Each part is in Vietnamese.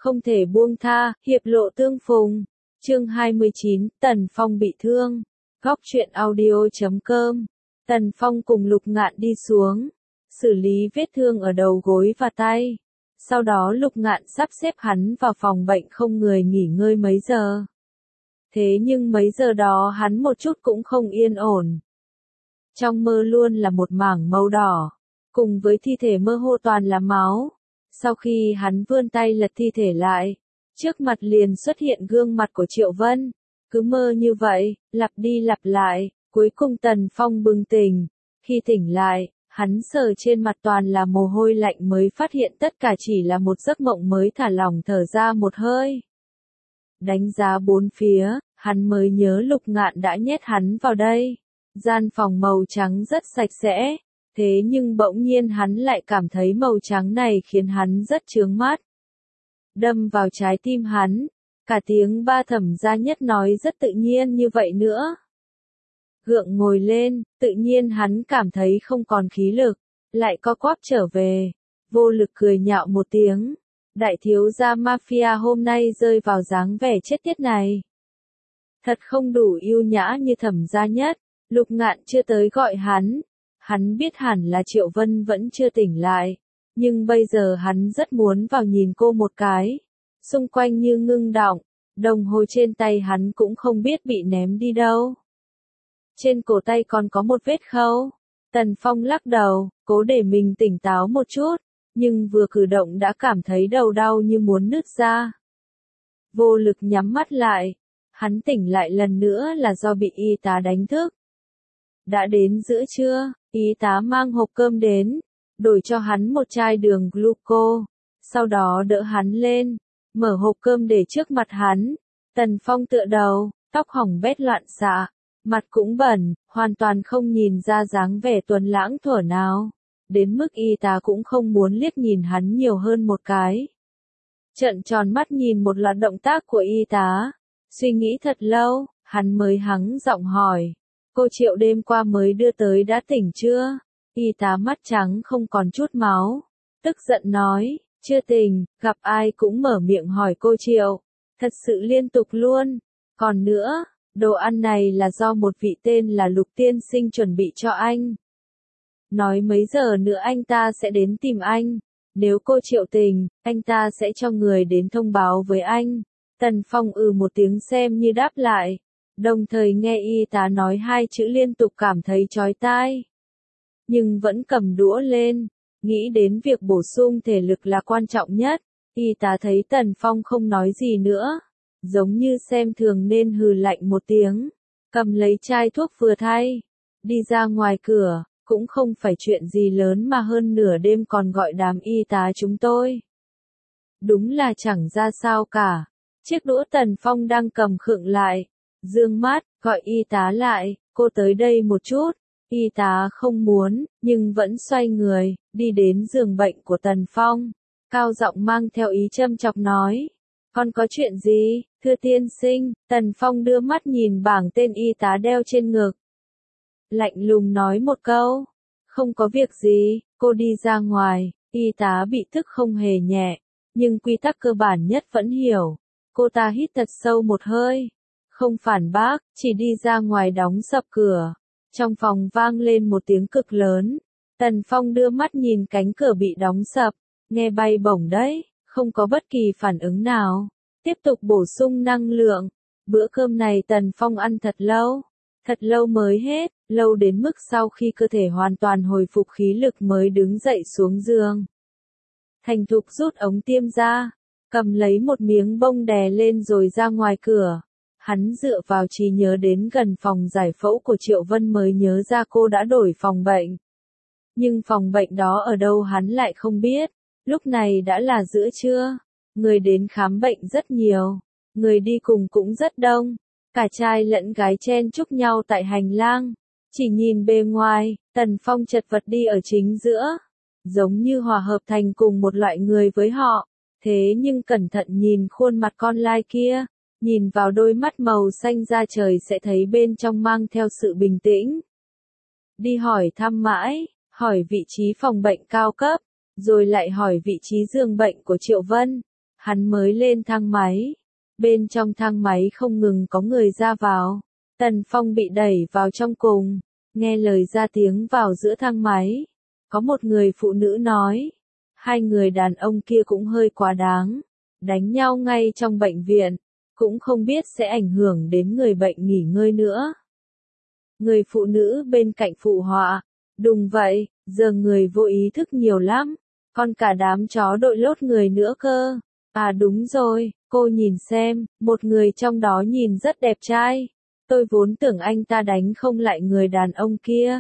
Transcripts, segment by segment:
không thể buông tha, hiệp lộ tương phùng. Chương 29, Tần Phong bị thương. Góc truyện audio.com. Tần Phong cùng Lục Ngạn đi xuống, xử lý vết thương ở đầu gối và tay. Sau đó Lục Ngạn sắp xếp hắn vào phòng bệnh không người nghỉ ngơi mấy giờ. Thế nhưng mấy giờ đó hắn một chút cũng không yên ổn. Trong mơ luôn là một mảng màu đỏ, cùng với thi thể mơ hồ toàn là máu. Sau khi hắn vươn tay lật thi thể lại, trước mặt liền xuất hiện gương mặt của Triệu Vân. Cứ mơ như vậy, lặp đi lặp lại, cuối cùng Tần Phong bừng tỉnh. Khi tỉnh lại, hắn sờ trên mặt toàn là mồ hôi lạnh mới phát hiện tất cả chỉ là một giấc mộng mới thả lỏng thở ra một hơi. Đánh giá bốn phía, hắn mới nhớ Lục Ngạn đã nhét hắn vào đây. Gian phòng màu trắng rất sạch sẽ, thế nhưng bỗng nhiên hắn lại cảm thấy màu trắng này khiến hắn rất chướng mắt. Đâm vào trái tim hắn, cả tiếng ba Thẩm Gia Nhất nói rất tự nhiên như vậy nữa. Gượng ngồi lên, tự nhiên hắn cảm thấy không còn khí lực, lại co quắp trở về, vô lực cười nhạo một tiếng. Đại thiếu gia mafia hôm nay rơi vào dáng vẻ chết tiết này. Thật không đủ yêu nhã như Thẩm Gia Nhất. Lục Ngạn chưa tới gọi hắn biết hẳn là Triệu Vân vẫn chưa tỉnh lại, nhưng bây giờ hắn rất muốn vào nhìn cô một cái. Xung quanh như ngưng đọng, đồng hồ trên tay hắn cũng không biết bị ném đi đâu. Trên cổ tay còn có một vết khâu. Tần Phong lắc đầu, cố để mình tỉnh táo một chút, nhưng vừa cử động đã cảm thấy đầu đau như muốn nứt ra. Vô lực nhắm mắt lại, hắn tỉnh lại lần nữa là do bị y tá đánh thức. Đã đến giữa trưa, y tá mang hộp cơm đến, đổi cho hắn một chai đường gluco, sau đó đỡ hắn lên, mở hộp cơm để trước mặt hắn. Tần Phong tựa đầu, tóc hỏng bét loạn xạ, mặt cũng bẩn, hoàn toàn không nhìn ra dáng vẻ tuấn lãng thuở nào, đến mức y tá cũng không muốn liếc nhìn hắn nhiều hơn một cái. Trợn tròn mắt nhìn một loạt động tác của y tá, suy nghĩ thật lâu, hắn mới hắng giọng hỏi. Cô Triệu đêm qua mới đưa tới đã tỉnh chưa? Y tá mắt trắng không còn chút máu, tức giận nói, chưa tỉnh, gặp ai cũng mở miệng hỏi cô Triệu, thật sự liên tục luôn. Còn nữa, đồ ăn này là do một vị tên là Lục tiên sinh chuẩn bị cho anh. Nói mấy giờ nữa anh ta sẽ đến tìm anh, nếu cô Triệu tỉnh, anh ta sẽ cho người đến thông báo với anh. Tần Phong một tiếng xem như đáp lại. Đồng thời nghe y tá nói hai chữ liên tục cảm thấy chói tai. Nhưng vẫn cầm đũa lên, nghĩ đến việc bổ sung thể lực là quan trọng nhất. Y tá thấy Tần Phong không nói gì nữa, giống như xem thường nên hừ lạnh một tiếng, cầm lấy chai thuốc vừa thay, đi ra ngoài cửa, cũng không phải chuyện gì lớn mà hơn nửa đêm còn gọi đám y tá chúng tôi. Đúng là chẳng ra sao cả. Chiếc đũa Tần Phong đang cầm khựng lại. Dương mắt, gọi y tá lại, cô tới đây một chút. Y tá không muốn, nhưng vẫn xoay người, đi đến giường bệnh của Tần Phong. Cao giọng mang theo ý châm chọc nói. Con có chuyện gì, thưa tiên sinh? Tần Phong đưa mắt nhìn bảng tên y tá đeo trên ngực. Lạnh lùng nói một câu. Không có việc gì, cô đi ra ngoài. Y tá bị tức không hề nhẹ, nhưng quy tắc cơ bản nhất vẫn hiểu. Cô ta hít thật sâu một hơi. Không phản bác, chỉ đi ra ngoài đóng sập cửa. Trong phòng vang lên một tiếng cực lớn. Tần Phong đưa mắt nhìn cánh cửa bị đóng sập, nghe bay bổng đấy, không có bất kỳ phản ứng nào. Tiếp tục bổ sung năng lượng. Bữa cơm này Tần Phong ăn thật lâu mới hết, lâu đến mức sau khi cơ thể hoàn toàn hồi phục khí lực mới đứng dậy xuống giường. Thành thục rút ống tiêm ra, cầm lấy một miếng bông đè lên rồi ra ngoài cửa. Hắn dựa vào trí nhớ đến gần phòng giải phẫu của Triệu Vân mới nhớ ra cô đã đổi phòng bệnh. Nhưng phòng bệnh đó ở đâu hắn lại không biết. Lúc này đã là giữa trưa, người đến khám bệnh rất nhiều, người đi cùng cũng rất đông, cả trai lẫn gái chen chúc nhau tại hành lang. Chỉ nhìn bề ngoài, Tần Phong chật vật đi ở chính giữa, giống như hòa hợp thành cùng một loại người với họ. Thế nhưng cẩn thận nhìn khuôn mặt con lai kia, nhìn vào đôi mắt màu xanh da trời sẽ thấy bên trong mang theo sự bình tĩnh. Đi hỏi thăm mãi, hỏi vị trí phòng bệnh cao cấp, rồi lại hỏi vị trí giường bệnh của Triệu Vân. Hắn mới lên thang máy. Bên trong thang máy không ngừng có người ra vào. Tần Phong bị đẩy vào trong cùng. Nghe lời ra tiếng vào giữa thang máy. Có một người phụ nữ nói. Hai người đàn ông kia cũng hơi quá đáng. Đánh nhau ngay trong bệnh viện. Cũng không biết sẽ ảnh hưởng đến người bệnh nghỉ ngơi nữa. Người phụ nữ bên cạnh phụ họa. Đúng vậy, giờ người vô ý thức nhiều lắm. Còn cả đám chó đội lốt người nữa cơ. À đúng rồi, cô nhìn xem, một người trong đó nhìn rất đẹp trai. Tôi vốn tưởng anh ta đánh không lại người đàn ông kia.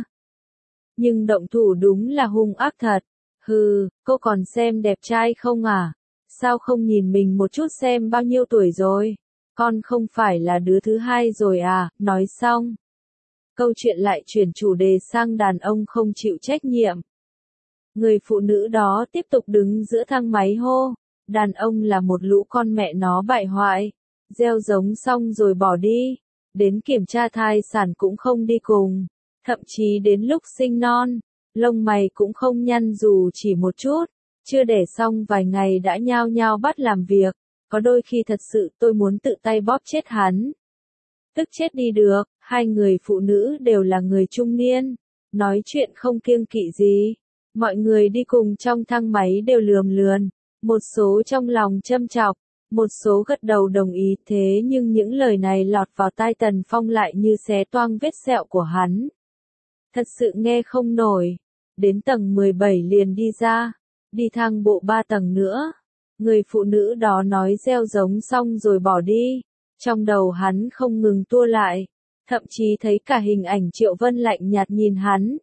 Nhưng động thủ đúng là hung ác thật. Hừ, cô còn xem đẹp trai không à? Sao không nhìn mình một chút xem bao nhiêu tuổi rồi? Con không phải là đứa thứ hai rồi à? Nói xong. Câu chuyện lại chuyển chủ đề sang đàn ông không chịu trách nhiệm. Người phụ nữ đó tiếp tục đứng giữa thang máy hô. Đàn ông là một lũ con mẹ nó bại hoại. Gieo giống xong rồi bỏ đi. Đến kiểm tra thai sản cũng không đi cùng. Thậm chí đến lúc sinh non, lông mày cũng không nhăn dù chỉ một chút. Chưa đẻ xong vài ngày đã nhao nhao bắt làm việc. Có đôi khi thật sự tôi muốn tự tay bóp chết hắn. Tức chết đi được, hai người phụ nữ đều là người trung niên. Nói chuyện không kiêng kỵ gì. Mọi người đi cùng trong thang máy đều lườm lườn. Một số trong lòng châm chọc, một số gật đầu đồng ý. Thế nhưng những lời này lọt vào tai Tần Phong lại như xé toang vết sẹo của hắn. Thật sự nghe không nổi. Đến tầng 17 liền đi ra. Đi thang bộ 3 tầng nữa. Người phụ nữ đó nói gieo giống xong rồi bỏ đi. Trong đầu hắn không ngừng tua lại. Thậm chí thấy cả hình ảnh Triệu Vân lạnh nhạt nhìn hắn.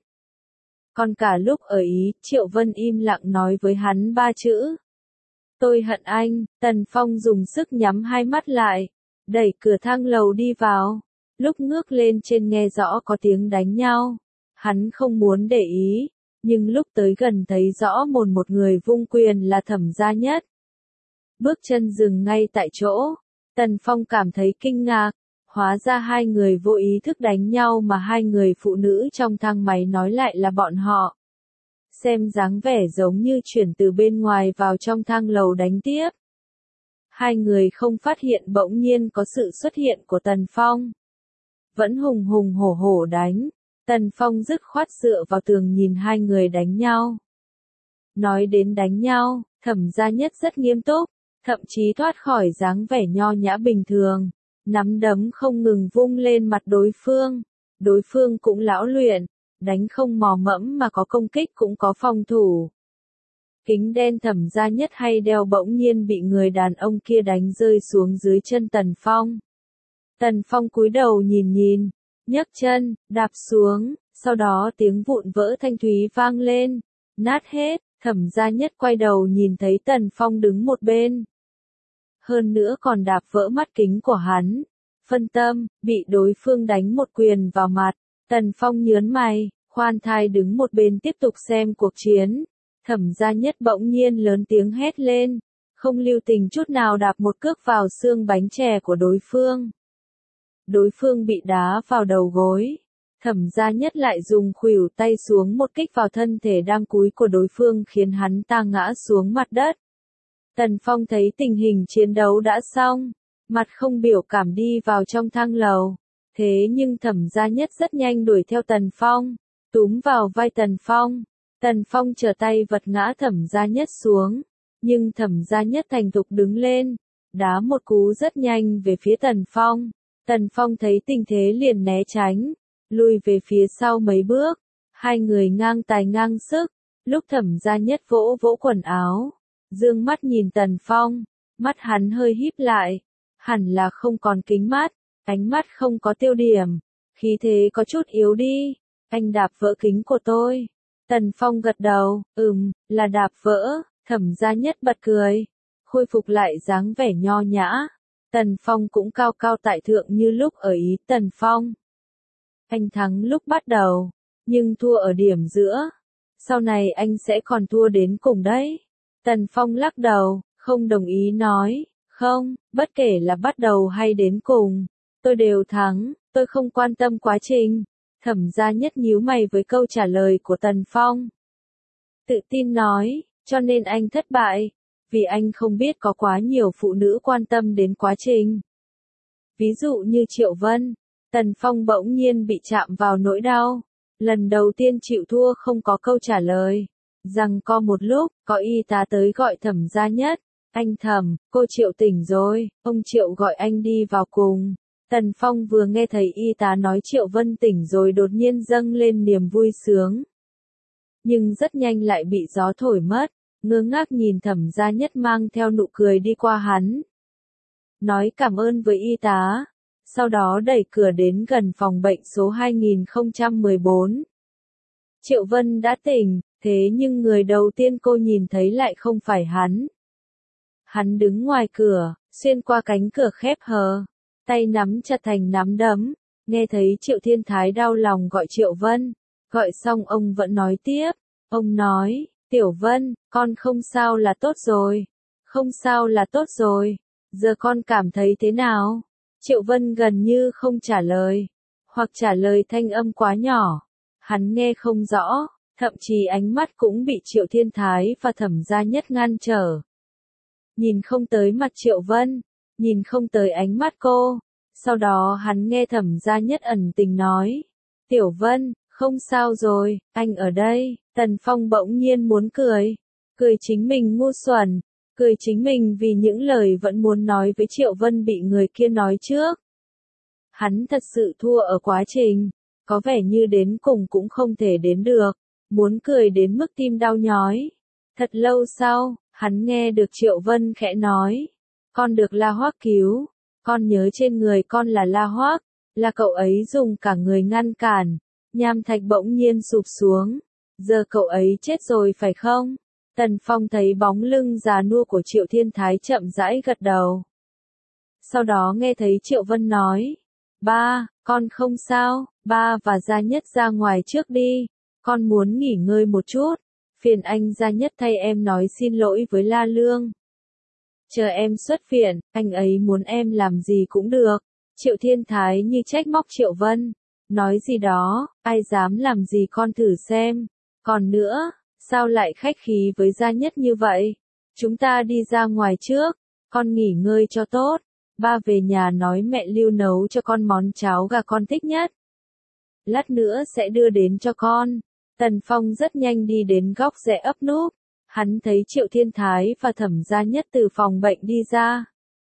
Còn cả lúc ở Ý, Triệu Vân im lặng nói với hắn 3 chữ. Tôi hận anh. Tần Phong dùng sức nhắm hai mắt lại. Đẩy cửa thang lầu đi vào. Lúc ngước lên trên nghe rõ có tiếng đánh nhau. Hắn không muốn để ý. Nhưng lúc tới gần thấy rõ một người vung quyền là Thẩm Gia Nhất. Bước chân dừng ngay tại chỗ. Tần Phong cảm thấy kinh ngạc. Hóa ra hai người vô ý thức đánh nhau mà hai người phụ nữ trong thang máy nói lại là bọn họ. Xem dáng vẻ giống như chuyển từ bên ngoài vào trong thang lầu đánh tiếp. Hai người không phát hiện bỗng nhiên có sự xuất hiện của Tần Phong. Vẫn hùng hùng hổ hổ đánh. Tần Phong dứt khoát dựa vào tường nhìn hai người đánh nhau. Nói đến đánh nhau, Thẩm Gia Nhất rất nghiêm túc, thậm chí thoát khỏi dáng vẻ nho nhã bình thường. Nắm đấm không ngừng vung lên mặt đối phương. Đối phương cũng lão luyện, đánh không mò mẫm mà có công kích cũng có phòng thủ. Kính đen Thẩm Gia Nhất hay đeo bỗng nhiên bị người đàn ông kia đánh rơi xuống dưới chân Tần Phong. Tần Phong cúi đầu nhìn, nhấc chân, đạp xuống, sau đó tiếng vụn vỡ thanh thúy vang lên, nát hết. Thẩm Gia Nhất quay đầu nhìn thấy Tần Phong đứng một bên. Hơn nữa còn đạp vỡ mắt kính của hắn. Phân tâm, bị đối phương đánh một quyền vào mặt. Tần Phong nhớn mày, khoan thai đứng một bên tiếp tục xem cuộc chiến. Thẩm Gia Nhất bỗng nhiên lớn tiếng hét lên, không lưu tình chút nào đạp một cước vào xương bánh chè của đối phương. Đối phương bị đá vào đầu gối. Thẩm Gia Nhất lại dùng khuỷu tay xuống một kích vào thân thể đang cúi của đối phương khiến hắn ta ngã xuống mặt đất. Tần Phong thấy tình hình chiến đấu đã xong, mặt không biểu cảm đi vào trong thang lầu. Thế nhưng Thẩm Gia Nhất rất nhanh đuổi theo Tần Phong, túm vào vai Tần Phong. Tần Phong trở tay vật ngã Thẩm Gia Nhất xuống, nhưng Thẩm Gia Nhất thành thục đứng lên, đá một cú rất nhanh về phía Tần Phong. Tần Phong thấy tình thế liền né tránh, lùi về phía sau mấy bước. Hai người ngang tài ngang sức. Lúc Thẩm Gia Nhất vỗ vỗ quần áo, dương mắt nhìn Tần Phong, mắt hắn hơi híp lại, hẳn là không còn kính mắt, ánh mắt không có tiêu điểm, khí thế có chút yếu đi. Anh đạp vỡ kính của tôi. Tần Phong gật đầu, là đạp vỡ. Thẩm Gia Nhất bật cười, khôi phục lại dáng vẻ nho nhã. Tần Phong cũng cao cao tại thượng như lúc ở Ý. Tần Phong, anh thắng lúc bắt đầu, nhưng thua ở điểm giữa. Sau này anh sẽ còn thua đến cùng đấy. Tần Phong lắc đầu, không đồng ý nói, không, bất kể là bắt đầu hay đến cùng, tôi đều thắng, tôi không quan tâm quá trình. Thẩm Gia Nhất nhíu mày với câu trả lời của Tần Phong. Tự tin nói, cho nên anh thất bại. vì anh không biết có quá nhiều phụ nữ quan tâm đến quá trình. Ví dụ như Triệu Vân, Tần Phong bỗng nhiên bị chạm vào nỗi đau. Lần đầu tiên chịu thua không có câu trả lời. Rằng co một lúc, có y tá tới gọi Thẩm Gia Nhất. Anh Thẩm, cô Triệu tỉnh rồi, ông Triệu gọi anh đi vào cùng. Tần Phong vừa nghe thấy y tá nói Triệu Vân tỉnh rồi đột nhiên dâng lên niềm vui sướng. Nhưng rất nhanh lại bị gió thổi mất, ngơ ngác nhìn Thẩm Gia Nhất mang theo nụ cười đi qua hắn. Nói cảm ơn với y tá, sau đó đẩy cửa đến gần phòng bệnh số 2014. Triệu Vân đã tỉnh, thế nhưng người đầu tiên cô nhìn thấy lại không phải hắn. Hắn đứng ngoài cửa, xuyên qua cánh cửa khép hờ, tay nắm chặt thành nắm đấm, nghe thấy Triệu Thiên Thái đau lòng gọi Triệu Vân, gọi xong ông vẫn nói tiếp, ông nói, Tiểu Vân, con không sao là tốt rồi, không sao là tốt rồi, giờ con cảm thấy thế nào? Triệu Vân gần như không trả lời, hoặc trả lời thanh âm quá nhỏ, hắn nghe không rõ, thậm chí ánh mắt cũng bị Triệu Thiên Thái và Thẩm Gia Nhất ngăn trở. Nhìn không tới mặt Triệu Vân, nhìn không tới ánh mắt cô, sau đó hắn nghe Thẩm Gia Nhất ẩn tình nói, Tiểu Vân, không sao rồi, anh ở đây. Tần Phong bỗng nhiên muốn cười, cười chính mình ngu xuẩn, cười chính mình vì những lời vẫn muốn nói với Triệu Vân bị người kia nói trước. Hắn thật sự thua ở quá trình, có vẻ như đến cùng cũng không thể đến được, muốn cười đến mức tim đau nhói. Thật lâu sau, hắn nghe được Triệu Vân khẽ nói, con được La Hoác cứu, con nhớ trên người con là La Hoác, là cậu ấy dùng cả người ngăn cản. Nham thạch bỗng nhiên sụp xuống, giờ cậu ấy chết rồi phải không? Tần Phong thấy bóng lưng già nua của Triệu Thiên Thái chậm rãi gật đầu. Sau đó nghe thấy Triệu Vân nói, ba, con không sao, ba và Gia Nhất ra ngoài trước đi, con muốn nghỉ ngơi một chút, phiền anh Gia Nhất thay em nói xin lỗi với La Lương. Chờ em xuất viện, anh ấy muốn em làm gì cũng được. Triệu Thiên Thái như trách móc Triệu Vân, nói gì đó, ai dám làm gì con thử xem. Còn nữa, sao lại khách khí với Gia Nhất như vậy? Chúng ta đi ra ngoài trước, con nghỉ ngơi cho tốt. Ba về nhà nói mẹ Lưu nấu cho con món cháo gà con thích nhất. Lát nữa sẽ đưa đến cho con. Tần Phong rất nhanh đi đến góc rẽ ấp núp. Hắn thấy Triệu Thiên Thái và Thẩm Gia Nhất từ phòng bệnh đi ra.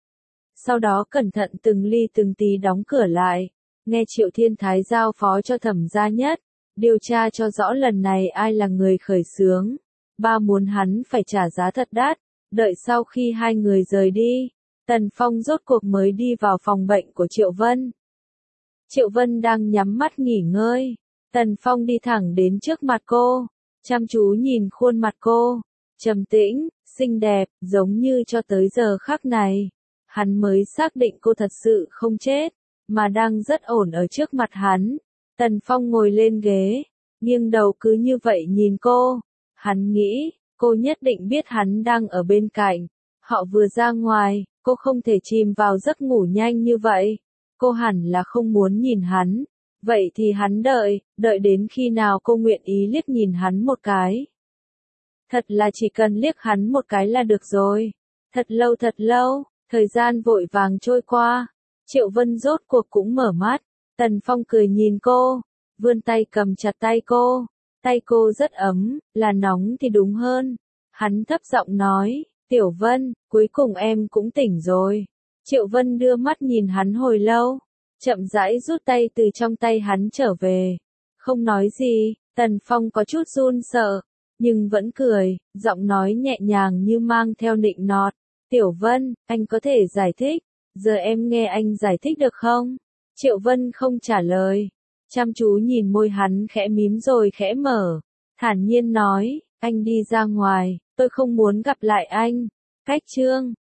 Sau đó cẩn thận từng ly từng tí đóng cửa lại. Nghe Triệu Thiên Thái giao phó cho Thẩm Gia Nhất, điều tra cho rõ lần này ai là người khởi xướng. Ba muốn hắn phải trả giá thật đắt. Đợi sau khi hai người rời đi, Tần Phong rốt cuộc mới đi vào phòng bệnh của Triệu Vân. Triệu Vân đang nhắm mắt nghỉ ngơi. Tần Phong đi thẳng đến trước mặt cô, chăm chú nhìn khuôn mặt cô, trầm tĩnh, xinh đẹp, giống như cho tới giờ khắc này. Hắn mới xác định cô thật sự không chết, mà đang rất ổn ở trước mặt hắn. Tần Phong ngồi lên ghế, nghiêng đầu cứ như vậy nhìn cô. Hắn nghĩ, cô nhất định biết hắn đang ở bên cạnh. Họ vừa ra ngoài, cô không thể chìm vào giấc ngủ nhanh như vậy. Cô hẳn là không muốn nhìn hắn. Vậy thì hắn đợi đến khi nào cô nguyện ý liếc nhìn hắn một cái. Thật là chỉ cần liếc hắn một cái là được rồi. Thật lâu, thời gian vội vàng trôi qua. Triệu Vân rốt cuộc cũng mở mắt. Tần Phong cười nhìn cô, vươn tay cầm chặt tay cô. Tay cô rất ấm, là nóng thì đúng hơn. Hắn thấp giọng nói, Tiểu Vân, cuối cùng em cũng tỉnh rồi. Triệu Vân đưa mắt nhìn hắn hồi lâu, chậm rãi rút tay từ trong tay hắn trở về. Không nói gì, Tần Phong có chút run sợ, nhưng vẫn cười, giọng nói nhẹ nhàng như mang theo nịnh nọt. Tiểu Vân, anh có thể giải thích, giờ em nghe anh giải thích được không? Triệu Vân không trả lời, chăm chú nhìn môi hắn khẽ mím rồi khẽ mở, thản nhiên nói, anh đi ra ngoài, tôi không muốn gặp lại anh. Cách chương